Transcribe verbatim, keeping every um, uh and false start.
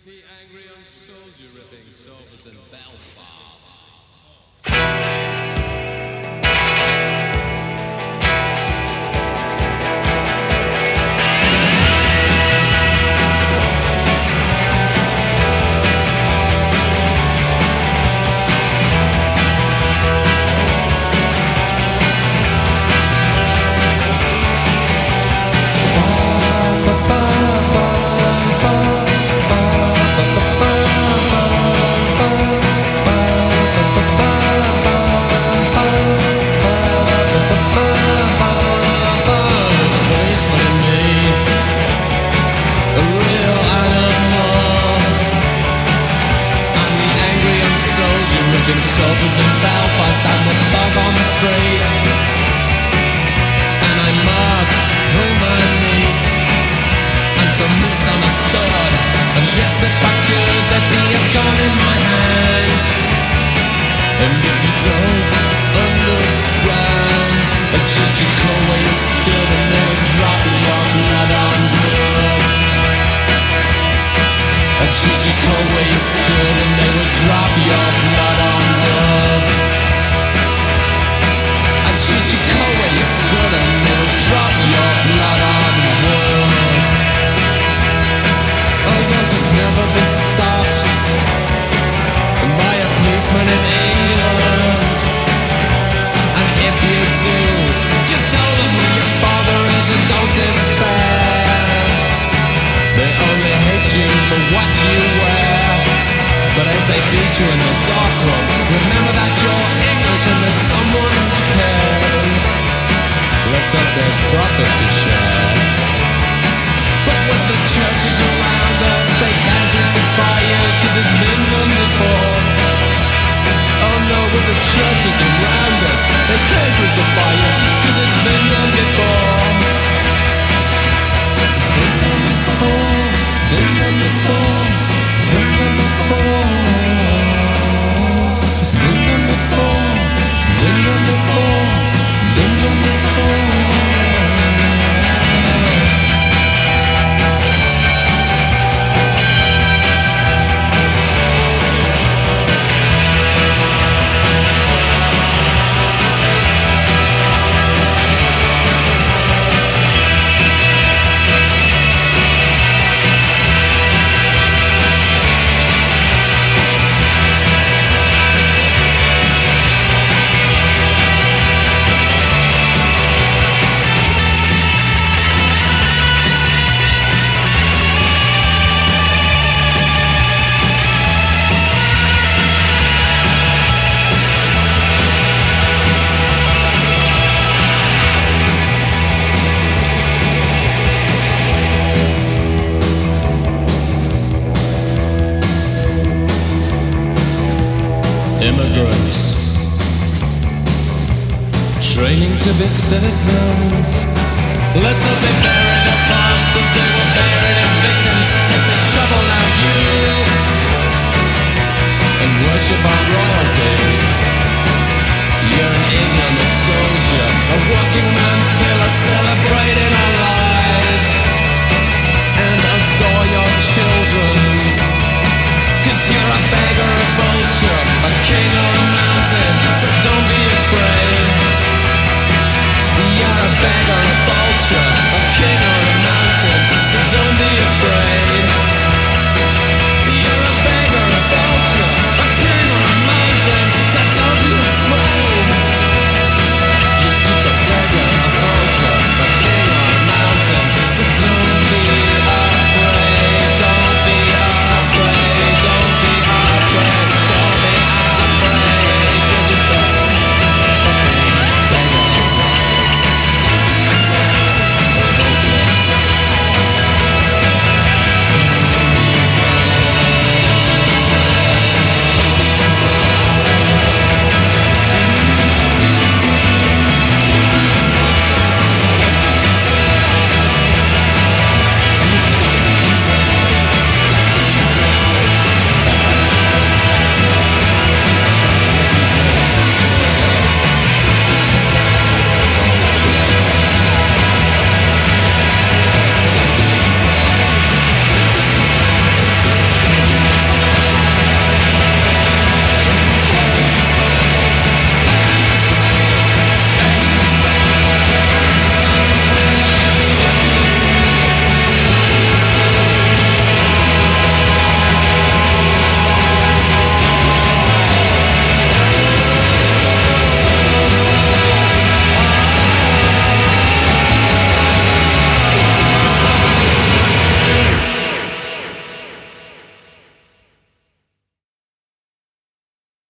The angry young soldier ripping sofas in Belfast. Sofas in Belfast, I'm the thug on the streets, and I mug whom I meet. I'm so misunderstood, and yes, if I could, there'd be a gun in my hand. And if you don't understand, I just you call where you stood, and then drop your blood on wood. I just you call where you stood, and they would drop your blood on wood. I just you call where you stood, and they would drop your blood on wood. I want to never be stopped by a policeman in England. And if you do, just tell them who your father is and don't despair. They only hate you for what you wear. But as they beat you in the dark room, remember that you're English and there's someone who cares. Let's hope there's profit to share. But with the churches around us, they can't crucify you, cause it's been done before. Oh no, with the churches around us, they can't crucify you, cause it's been done before. It's been done before, been done before, been done before. Been done before, been done before, been done before. Immigrants training to be citizens. Let's hope they bury the past as they were buried.